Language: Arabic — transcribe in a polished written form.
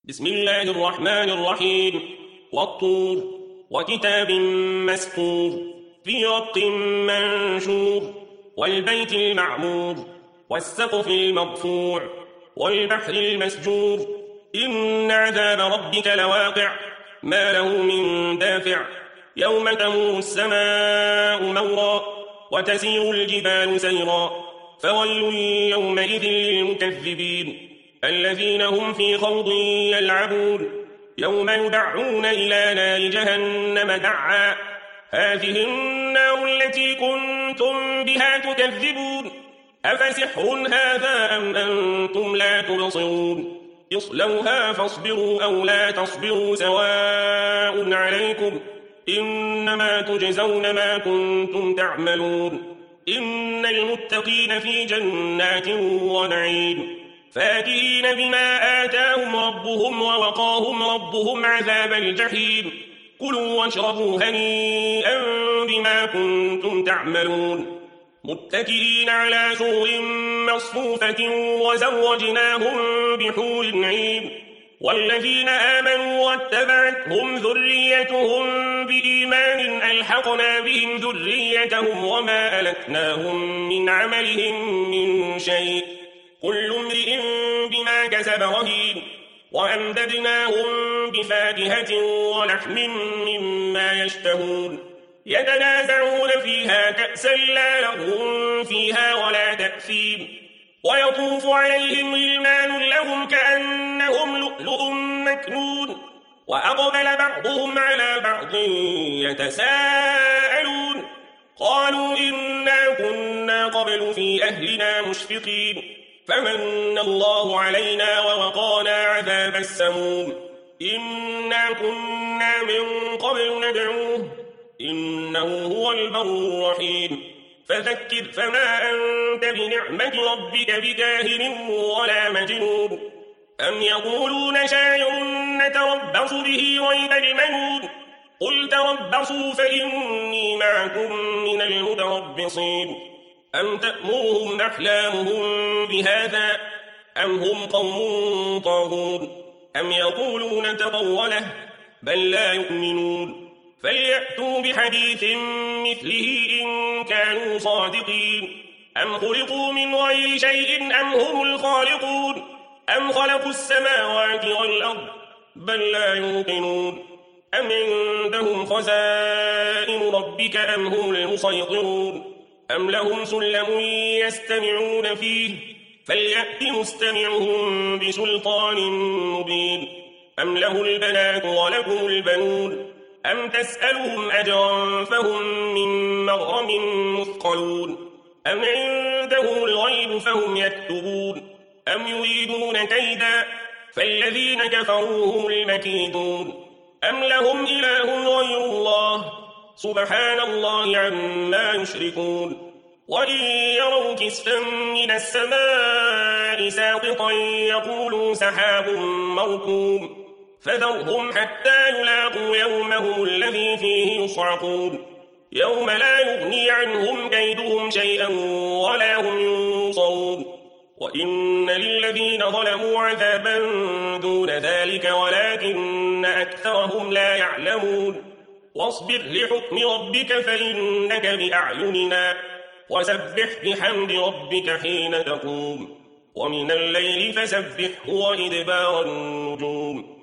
بسم الله الرحمن الرحيم والطور وكتاب مسطور في رق منشور والبيت المعمور والسقف المرفوع والبحر المسجور إن عذاب ربك لواقع ما له من دافع يوم تمور السماء مورا وتسير الجبال سيرا فويل يومئذ للمكذبين الذين هم في خوض يلعبون يوم يدعون إلى نار جهنم دعا هذه النار التي كنتم بها تكذبون أفسحر هذا أم أنتم لا تبصرون اصلوها فاصبروا أو لا تصبروا سواء عليكم إنما تجزون ما كنتم تعملون إن المتقين في جنات ونعيم فاكهين بما آتاهم ربهم ووقاهم ربهم عذاب الجحيم كلوا واشربوا هنيئا بما كنتم تعملون متكئين على سرر مصفوفة وزوجناهم بحور عين والذين آمنوا واتبعتهم ذريتهم بإيمان ألحقنا بهم ذريتهم وما ألتناهم من عملهم من شيء كل امرئ بما كسب رهين وأمددناهم بفاكهة ولحم مما يشتهون يتنازعون فيها كأسا لا لغو فيها ولا تأثيم ويطوف عليهم غلمان لهم كأنهم لؤلؤ مكنون وأقبل بعضهم على بعض يتساءلون قالوا إنا كنا قبل في أهلنا مشفقين فمن الله علينا ووقانا عذاب السموم إنا كنا من قبل ندعوه إنه هو البر الرحيم فذكر فما أنت بنعمة ربك بكاهن ولا مجنون أم يقولون شاعر نتربص به ريب المنون قل تربصوا فإني معكم من المتربصين أم تأمرهم أحلامهم بهذا أم هم قوم طاغون أم يقولون تقوله بل لا يؤمنون فليأتوا بحديث مثله إن كانوا صادقين أم خلقوا من غير شيء أم هم الخالقون أم خلقوا السماوات والأرض بل لا يوقنون أم عندهم خزائن ربك أم هم المسيطرون أم لهم سلم يستمعون فيه فليأت مستمعهم بسلطان مبين أم له البنات ولكم البنون أم تسألهم أجرا فهم من مغرم مثقلون أم عندهم الغيب فهم يكتبون أم يريدون كيدا فالذين كفروا هم المكيدون أم لهم إله غير الله سبحان الله عما يشركون وإن يروا كسفا من السماء ساقطا يقولوا سحاب مركوم فذرهم حتى يلاقوا يومهم الذي فيه يصعقون يوم لا يغني عنهم كيدهم شيئا ولا هم ينصرون وإن للذين ظلموا عذابا دون ذلك ولكن أكثرهم لا يعلمون واصبر لحكم ربك فإنك بأعيننا وسبح بحمد ربك حين تقوم ومن الليل فسبحه وإدبار النجوم